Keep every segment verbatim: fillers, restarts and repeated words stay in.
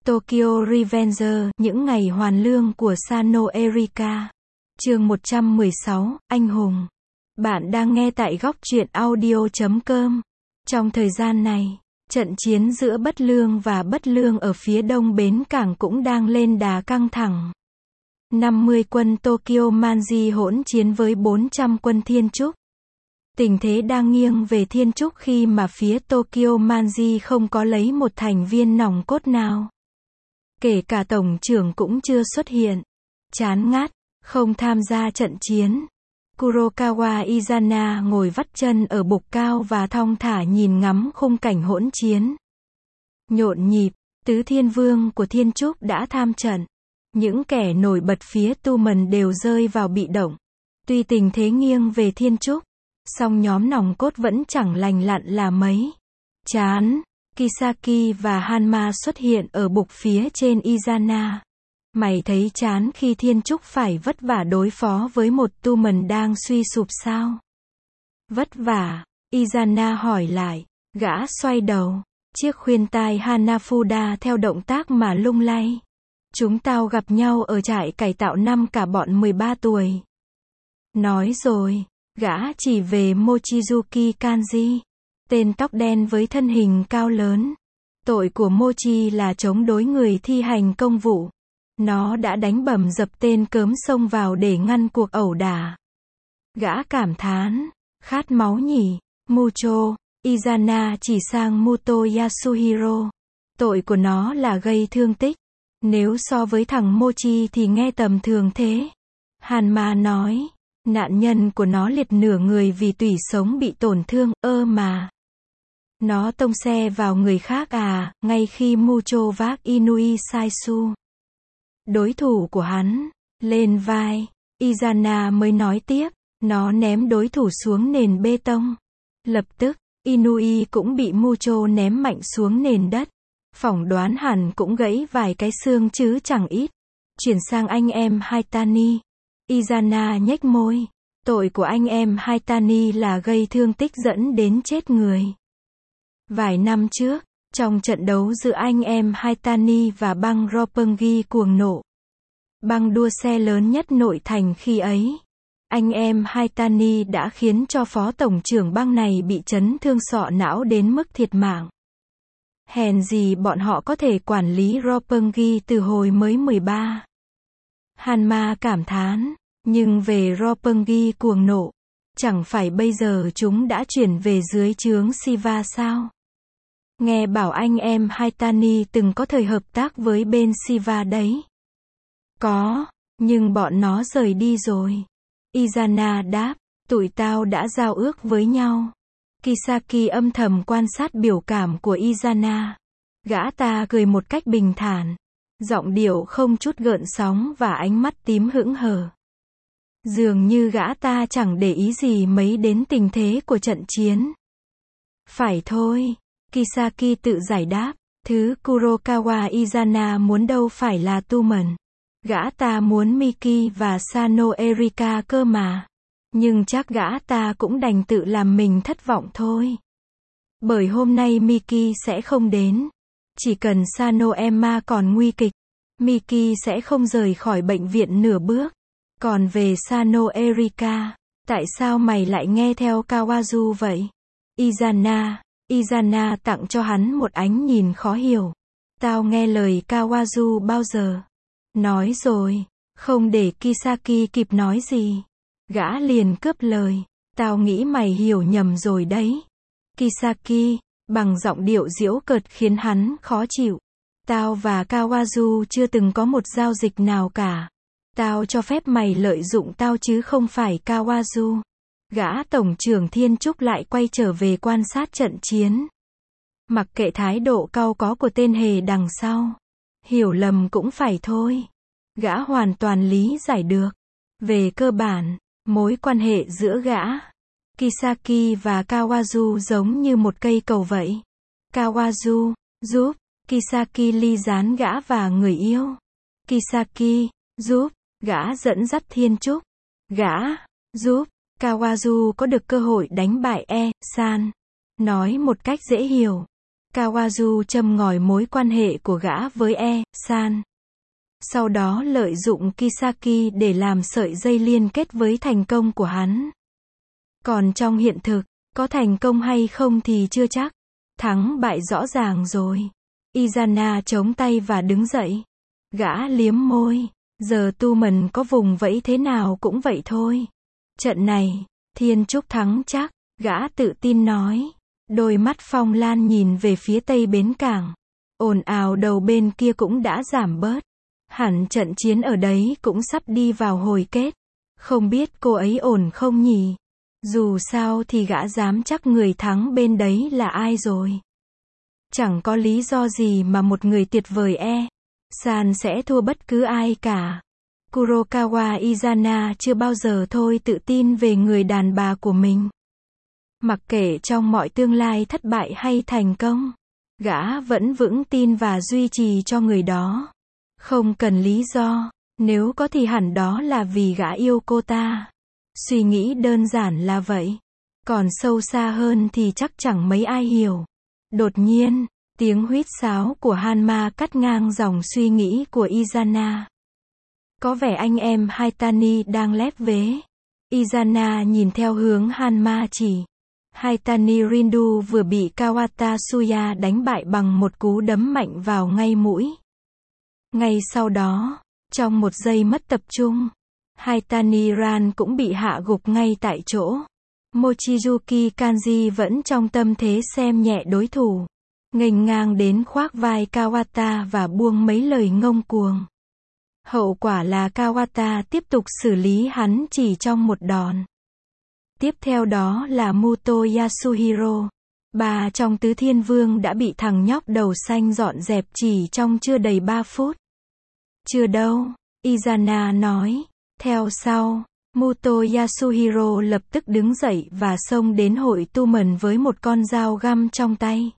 Tokyo Revenger, những ngày hoàn lương của Sano Erika. Chương một trăm mười sáu, Anh hùng. Bạn đang nghe tại góc truyện audio chấm com. Trong thời gian này, trận chiến giữa Bất Lương và Bất Lương ở phía đông bến cảng cũng đang lên đà căng thẳng. năm mươi quân Tokyo Manji hỗn chiến với bốn trăm quân Thiên Trúc. Tình thế đang nghiêng về Thiên Trúc khi mà phía Tokyo Manji không có lấy một thành viên nòng cốt nào. Kể cả tổng trưởng cũng chưa xuất hiện. Chán ngắt, không tham gia trận chiến. Kurokawa Izana ngồi vắt chân ở bục cao và thong thả nhìn ngắm khung cảnh hỗn chiến. Nhộn nhịp, tứ thiên vương của Thiên Trúc đã tham trận. Những kẻ nổi bật phía Tu Mần đều rơi vào bị động. Tuy tình thế nghiêng về Thiên Trúc, song nhóm nòng cốt vẫn chẳng lành lặn là mấy. Chán, Kisaki và Hanma xuất hiện ở bục phía trên Izana. Mày thấy chán khi Thiên Trúc phải vất vả đối phó với một Tu Mần đang suy sụp sao? Vất vả, Izana hỏi lại. Gã xoay đầu, chiếc khuyên tai Hanafuda theo động tác mà lung lay. Chúng tao gặp nhau ở trại cải tạo năm cả bọn mười ba tuổi. Nói rồi, gã chỉ về Mochizuki Kanji. Tên tóc đen với thân hình cao lớn. Tội của Mochi là chống đối người thi hành công vụ. Nó đã đánh bầm dập tên cớm xông vào để ngăn cuộc ẩu đả. Gã cảm thán, khát máu nhỉ. Mucho, Izana chỉ sang Muto Yasuhiro. Tội của nó là gây thương tích. Nếu so với thằng Mochi thì nghe tầm thường thế. Hanma nói, nạn nhân của nó liệt nửa người vì tủy sống bị tổn thương, ơ mà. Nó tông xe vào người khác à, ngay khi Mucho vác Inui Saisu. Đối thủ của hắn, lên vai. Izana mới nói tiếp, nó ném đối thủ xuống nền bê tông. Lập tức, Inui cũng bị Mucho ném mạnh xuống nền đất. Phỏng đoán hẳn cũng gãy vài cái xương chứ chẳng ít. Chuyển sang anh em Haitani. Izana nhếch môi. Tội của anh em Haitani là gây thương tích dẫn đến chết người. Vài năm trước, trong trận đấu giữa anh em Haitani và băng Roppongi cuồng nộ. Băng đua xe lớn nhất nội thành khi ấy. Anh em Haitani đã khiến cho phó tổng trưởng băng này bị chấn thương sọ não đến mức thiệt mạng. Hèn gì bọn họ có thể quản lý Roppongi từ hồi mới mười ba. Hanma cảm thán, nhưng về Roppongi cuồng nộ, chẳng phải bây giờ chúng đã chuyển về dưới trướng Shiva sao? Nghe bảo anh em Haitani từng có thời hợp tác với bên Shiva đấy. Có, nhưng bọn nó rời đi rồi. Izana đáp, tụi tao đã giao ước với nhau. Kisaki âm thầm quan sát biểu cảm của Izana. Gã ta cười một cách bình thản. Giọng điệu không chút gợn sóng và ánh mắt tím hững hờ. Dường như gã ta chẳng để ý gì mấy đến tình thế của trận chiến. Phải thôi, Kisaki tự giải đáp. Thứ Kurokawa Izana muốn đâu phải là Tu Mần. Gã ta muốn Miki và Sano Erika cơ mà. Nhưng chắc gã ta cũng đành tự làm mình thất vọng thôi. Bởi hôm nay Miki sẽ không đến. Chỉ cần Sano Emma còn nguy kịch, Miki sẽ không rời khỏi bệnh viện nửa bước. Còn về Sano Erika, tại sao mày lại nghe theo Kawazu vậy? Izana, Izana tặng cho hắn một ánh nhìn khó hiểu. Tao nghe lời Kawazu bao giờ? Nói rồi, không để Kisaki kịp nói gì. Gã liền cướp lời, tao nghĩ mày hiểu nhầm rồi đấy. Kisaki, bằng giọng điệu giễu cợt khiến hắn khó chịu. Tao và Kawazu chưa từng có một giao dịch nào cả. Tao cho phép mày lợi dụng tao chứ không phải Kawazu. Gã tổng trưởng Thiên Trúc lại quay trở về quan sát trận chiến. Mặc kệ thái độ cau có của tên hề đằng sau. Hiểu lầm cũng phải thôi. Gã hoàn toàn lý giải được. Về cơ bản, mối quan hệ giữa gã, Kisaki và Kawazu giống như một cây cầu vậy. Kawazu, giúp, Kisaki ly gián gã và người yêu. Kisaki, giúp, gã dẫn dắt Thiên Trúc. Gã, giúp, Kawazu có được cơ hội đánh bại E-san. Nói một cách dễ hiểu. Kawazu châm ngòi mối quan hệ của gã với E-san. Sau đó lợi dụng Kisaki để làm sợi dây liên kết với thành công của hắn. Còn trong hiện thực, có thành công hay không thì chưa chắc. Thắng bại rõ ràng rồi. Izana chống tay và đứng dậy. Gã liếm môi. Giờ tu mần có vùng vẫy thế nào cũng vậy thôi. Trận này, Thiên Trúc thắng chắc, gã tự tin nói. Đôi mắt Phong Lan nhìn về phía tây bến cảng. Ồn ào đầu bên kia cũng đã giảm bớt. Hẳn trận chiến ở đấy cũng sắp đi vào hồi kết. Không biết cô ấy ổn không nhỉ? Dù sao thì gã dám chắc người thắng bên đấy là ai rồi. Chẳng có lý do gì mà một người tuyệt vời E-san sẽ thua bất cứ ai cả. Kurokawa Izana chưa bao giờ thôi tự tin về người đàn bà của mình. Mặc kệ trong mọi tương lai thất bại hay thành công, gã vẫn vững tin và duy trì cho người đó. Không cần lý do, nếu có thì hẳn đó là vì gã yêu cô ta. Suy nghĩ đơn giản là vậy. Còn sâu xa hơn thì chắc chẳng mấy ai hiểu. Đột nhiên, tiếng huýt sáo của Hanma cắt ngang dòng suy nghĩ của Izana. Có vẻ anh em Haitani đang lép vế. Izana nhìn theo hướng Hanma chỉ. Haitani Rindu vừa bị Kawata Suya đánh bại bằng một cú đấm mạnh vào ngay mũi. Ngay sau đó, trong một giây mất tập trung, Haitani Ran cũng bị hạ gục ngay tại chỗ. Mochizuki Kanji vẫn trong tâm thế xem nhẹ đối thủ. Nghênh ngang đến khoác vai Kawata và buông mấy lời ngông cuồng. Hậu quả là Kawata tiếp tục xử lý hắn chỉ trong một đòn. Tiếp theo đó là Muto Yasuhiro. Bà trong Tứ Thiên Vương đã bị thằng nhóc đầu xanh dọn dẹp chỉ trong chưa đầy ba phút. Chưa đâu, Izana nói. Theo sau, Muto Yasuhiro lập tức đứng dậy và xông đến hội tu mần với một con dao găm trong tay.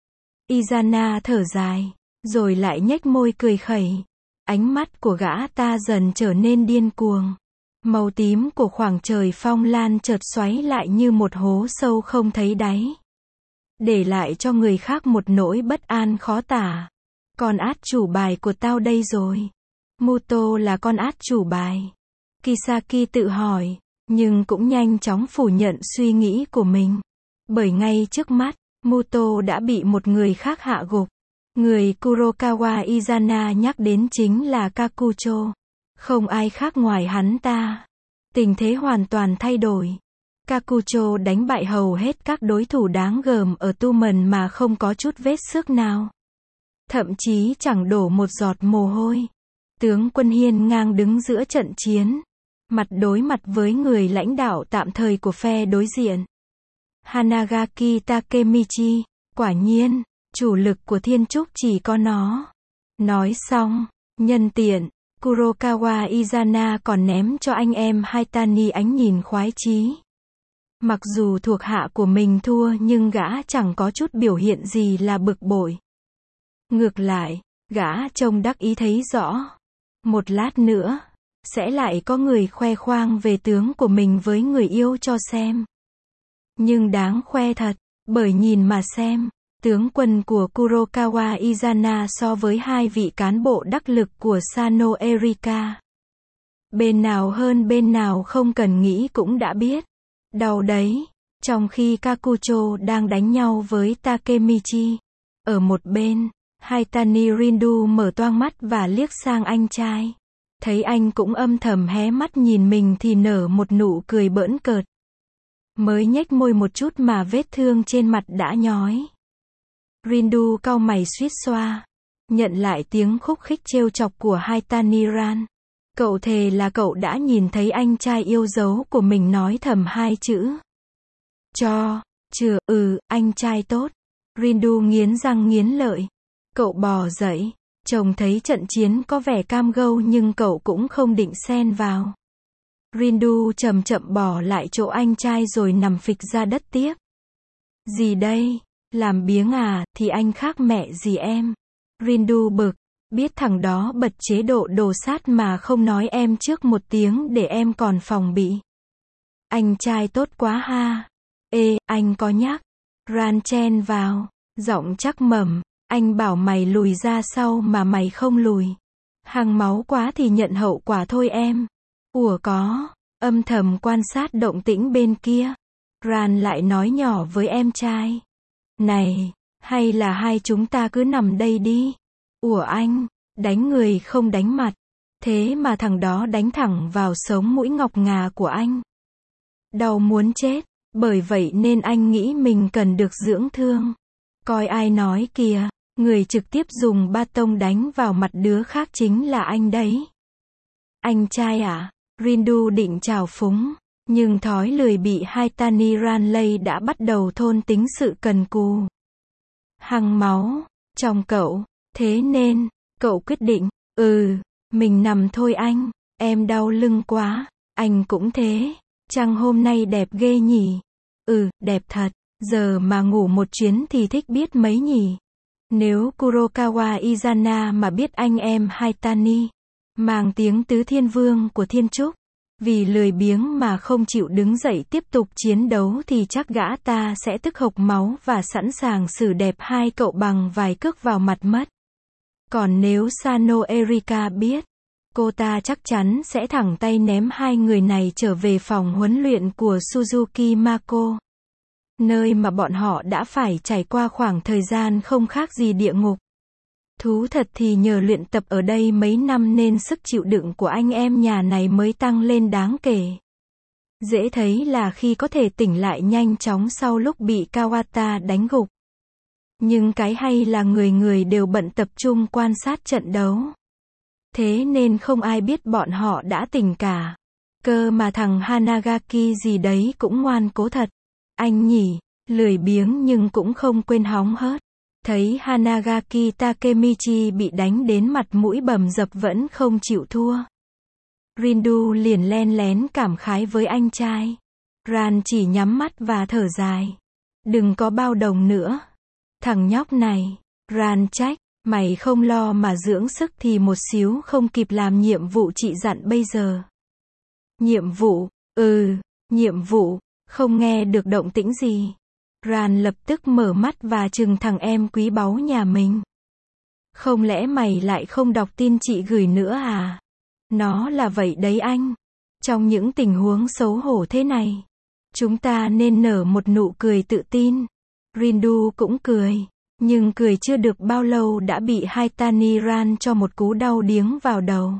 Izana thở dài, rồi lại nhếch môi cười khẩy. Ánh mắt của gã ta dần trở nên điên cuồng. Màu tím của khoảng trời Phong Lan chợt xoáy lại như một hố sâu không thấy đáy. Để lại cho người khác một nỗi bất an khó tả. Con át chủ bài của tao đây rồi. Muto là con át chủ bài. Kisaki tự hỏi, nhưng cũng nhanh chóng phủ nhận suy nghĩ của mình. Bởi ngay trước mắt, Muto đã bị một người khác hạ gục. Người Kurokawa Izana nhắc đến chính là Kakucho. Không ai khác ngoài hắn ta. Tình thế hoàn toàn thay đổi. Kakucho đánh bại hầu hết các đối thủ đáng gờm ở Tu Mần mà không có chút vết xước nào. Thậm chí chẳng đổ một giọt mồ hôi. Tướng quân hiên ngang đứng giữa trận chiến. Mặt đối mặt với người lãnh đạo tạm thời của phe đối diện. Hanagaki Takemichi. Quả nhiên, chủ lực của Thiên Trúc chỉ có nó. Nói xong, nhân tiện, Kurokawa Izana còn ném cho anh em Haitani ánh nhìn khoái chí. Mặc dù thuộc hạ của mình thua nhưng gã chẳng có chút biểu hiện gì là bực bội. Ngược lại, gã trông đắc ý thấy rõ. Một lát nữa, sẽ lại có người khoe khoang về tướng của mình với người yêu cho xem. Nhưng đáng khoe thật, bởi nhìn mà xem, tướng quân của Kurokawa Izana so với hai vị cán bộ đắc lực của Sano Erika. Bên nào hơn bên nào không cần nghĩ cũng đã biết. Đau đấy. Trong khi Kakucho đang đánh nhau với Takemichi. Ở một bên, Haitani Rindu mở toang mắt và liếc sang anh trai. Thấy anh cũng âm thầm hé mắt nhìn mình thì nở một nụ cười bỡn cợt. Mới nhếch môi một chút mà vết thương trên mặt đã nhói. Rindu cau mày suýt xoa. Nhận lại tiếng khúc khích trêu chọc của Haitani Ran. Cậu thề là cậu đã nhìn thấy anh trai yêu dấu của mình nói thầm hai chữ. Cho, chưa, ừ, anh trai tốt. Rindu nghiến răng nghiến lợi. Cậu bò dậy. Chồng thấy trận chiến có vẻ cam go nhưng cậu cũng không định xen vào. Rindu chậm chậm bỏ lại chỗ anh trai rồi nằm phịch ra đất tiếp. Gì đây? Làm biếng à, thì anh khác mẹ gì em. Rindu bực. Biết thằng đó bật chế độ đồ sát mà không nói em trước một tiếng để em còn phòng bị. Anh trai tốt quá ha. Ê, anh có nhắc. Ran chen vào. Giọng chắc mẩm, anh bảo mày lùi ra sau mà mày không lùi. Hăng máu quá thì nhận hậu quả thôi em. Ủa có, âm thầm quan sát động tĩnh bên kia. Ran lại nói nhỏ với em trai. Này, hay là hai chúng ta cứ nằm đây đi. Ủa anh, đánh người không đánh mặt. Thế mà thằng đó đánh thẳng vào sống mũi ngọc ngà của anh. Đau muốn chết, bởi vậy nên anh nghĩ mình cần được dưỡng thương. Coi ai nói kìa, người trực tiếp dùng ba tông đánh vào mặt đứa khác chính là anh đấy. Anh trai à? Rindu định chào phúng, nhưng thói lười bị Haitani Ranley đã bắt đầu thôn tính sự cần cù. Hăng máu, trong cậu, thế nên, cậu quyết định, ừ, mình nằm thôi anh, em đau lưng quá, anh cũng thế, trăng hôm nay đẹp ghê nhỉ? Ừ, đẹp thật, giờ mà ngủ một chuyến thì thích biết mấy nhỉ? Nếu Kurokawa Izana mà biết anh em Haitani, mang tiếng tứ thiên vương của thiên trúc, vì lười biếng mà không chịu đứng dậy tiếp tục chiến đấu thì chắc gã ta sẽ tức hộc máu và sẵn sàng xử đẹp hai cậu bằng vài cước vào mặt mất. Còn nếu Sano Erika biết, cô ta chắc chắn sẽ thẳng tay ném hai người này trở về phòng huấn luyện của Suzuki Mako, nơi mà bọn họ đã phải trải qua khoảng thời gian không khác gì địa ngục. Thú thật thì nhờ luyện tập ở đây mấy năm nên sức chịu đựng của anh em nhà này mới tăng lên đáng kể. Dễ thấy là khi có thể tỉnh lại nhanh chóng sau lúc bị Kawata đánh gục. Nhưng cái hay là người người đều bận tập trung quan sát trận đấu. Thế nên không ai biết bọn họ đã tỉnh cả. Cơ mà thằng Hanagaki gì đấy cũng ngoan cố thật. Anh nhỉ, lười biếng nhưng cũng không quên hóng hớt. Thấy Hanagaki Takemichi bị đánh đến mặt mũi bầm dập vẫn không chịu thua. Rindu liền len lén cảm khái với anh trai. Ran chỉ nhắm mắt và thở dài. Đừng có bao đồng nữa. Thằng nhóc này, Ran trách, mày không lo mà dưỡng sức thì một xíu không kịp làm nhiệm vụ chị dặn bây giờ. Nhiệm vụ, ừ, nhiệm vụ, không nghe được động tĩnh gì. Ran lập tức mở mắt và trừng thằng em quý báu nhà mình. Không lẽ mày lại không đọc tin chị gửi nữa à? Nó là vậy đấy anh. Trong những tình huống xấu hổ thế này, chúng ta nên nở một nụ cười tự tin. Rindu cũng cười, nhưng cười chưa được bao lâu đã bị Haitani Ran cho một cú đau điếng vào đầu.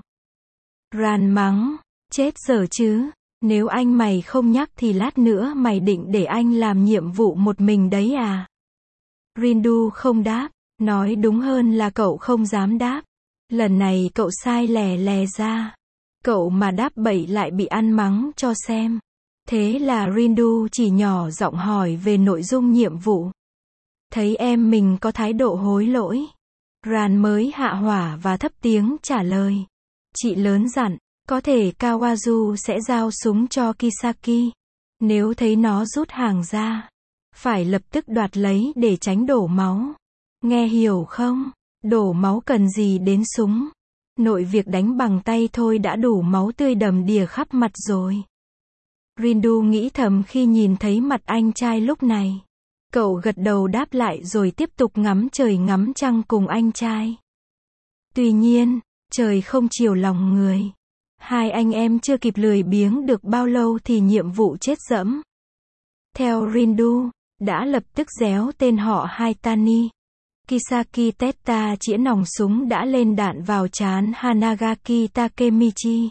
Ran mắng, chết dở chứ. Nếu anh mày không nhắc thì lát nữa mày định để anh làm nhiệm vụ một mình đấy à? Rindu không đáp, nói đúng hơn là cậu không dám đáp. Lần này cậu sai lè lè ra. Cậu mà đáp bậy lại bị ăn mắng cho xem. Thế là Rindu chỉ nhỏ giọng hỏi về nội dung nhiệm vụ. Thấy em mình có thái độ hối lỗi, Ran mới hạ hỏa và thấp tiếng trả lời. Chị lớn dặn, có thể Kawazu sẽ giao súng cho Kisaki. Nếu thấy nó rút hàng ra, phải lập tức đoạt lấy để tránh đổ máu. Nghe hiểu không? Đổ máu cần gì đến súng. Nội việc đánh bằng tay thôi đã đủ máu tươi đầm đìa khắp mặt rồi. Rindu nghĩ thầm khi nhìn thấy mặt anh trai lúc này. Cậu gật đầu đáp lại rồi tiếp tục ngắm trời ngắm trăng cùng anh trai. Tuy nhiên, trời không chiều lòng người. Hai anh em chưa kịp lười biếng được bao lâu thì nhiệm vụ chết dẫm. Theo Rindu, đã lập tức réo tên họ Haitani. Kisaki Teta chĩa nòng súng đã lên đạn vào trán Hanagaki Takemichi.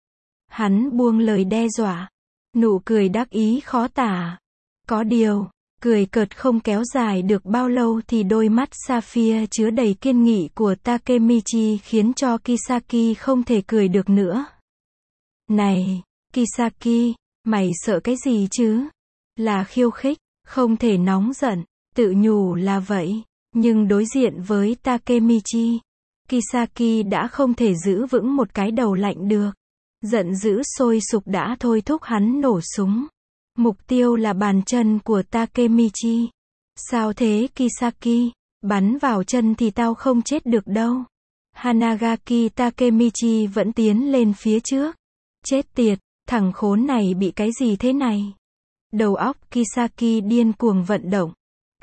Hắn buông lời đe dọa. Nụ cười đắc ý khó tả. Có điều, cười cợt không kéo dài được bao lâu thì đôi mắt sapphire chứa đầy kiên nghị của Takemichi khiến cho Kisaki không thể cười được nữa. Này, Kisaki, mày sợ cái gì chứ? Là khiêu khích, không thể nóng giận, tự nhủ là vậy. Nhưng đối diện với Takemichi, Kisaki đã không thể giữ vững một cái đầu lạnh được. Giận dữ sôi sục đã thôi thúc hắn nổ súng. Mục tiêu là bàn chân của Takemichi. Sao thế Kisaki? Bắn vào chân thì tao không chết được đâu. Hanagaki Takemichi vẫn tiến lên phía trước. Chết tiệt, thằng khốn này bị cái gì thế này? Đầu óc Kisaki điên cuồng vận động.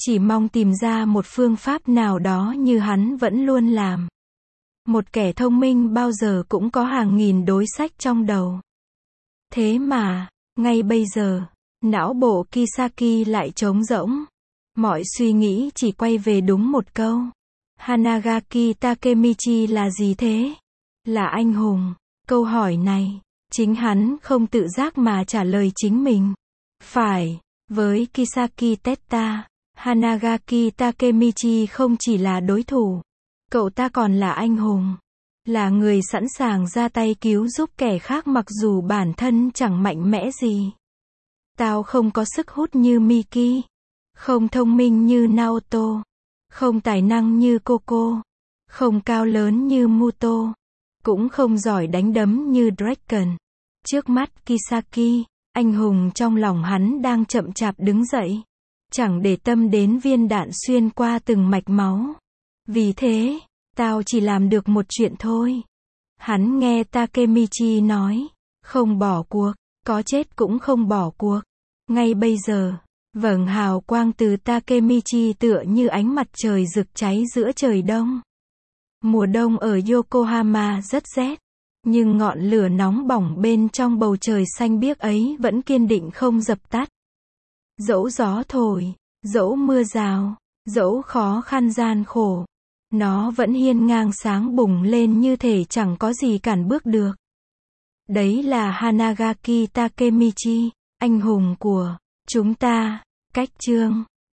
chỉ mong tìm ra một phương pháp nào đó như hắn vẫn luôn làm. Một kẻ thông minh bao giờ cũng có hàng nghìn đối sách trong đầu. Thế mà, ngay bây giờ, não bộ Kisaki lại trống rỗng. Mọi suy nghĩ chỉ quay về đúng một câu. Hanagaki Takemichi là gì thế? Là anh hùng. Câu hỏi này, chính hắn không tự giác mà trả lời chính mình. Phải, với Kisaki Tetta, Hanagaki Takemichi không chỉ là đối thủ. Cậu ta còn là anh hùng. Là người sẵn sàng ra tay cứu giúp kẻ khác mặc dù bản thân chẳng mạnh mẽ gì. Tao không có sức hút như Miki. Không thông minh như Naoto. Không tài năng như Koko. Không cao lớn như Muto. Cũng không giỏi đánh đấm như Draken. Trước mắt Kisaki, anh hùng trong lòng hắn đang chậm chạp đứng dậy. Chẳng để tâm đến viên đạn xuyên qua từng mạch máu. Vì thế, tao chỉ làm được một chuyện thôi. Hắn nghe Takemichi nói, không bỏ cuộc, có chết cũng không bỏ cuộc. Ngay bây giờ, vầng hào quang từ Takemichi tựa như ánh mặt trời rực cháy giữa trời đông. Mùa đông ở Yokohama rất rét, nhưng ngọn lửa nóng bỏng bên trong bầu trời xanh biếc ấy vẫn kiên định không dập tắt. Dẫu gió thổi, dẫu mưa rào, dẫu khó khăn gian khổ, nó vẫn hiên ngang sáng bùng lên như thể chẳng có gì cản bước được. Đấy là Hanagaki Takemichi, anh hùng của chúng ta. Cách chương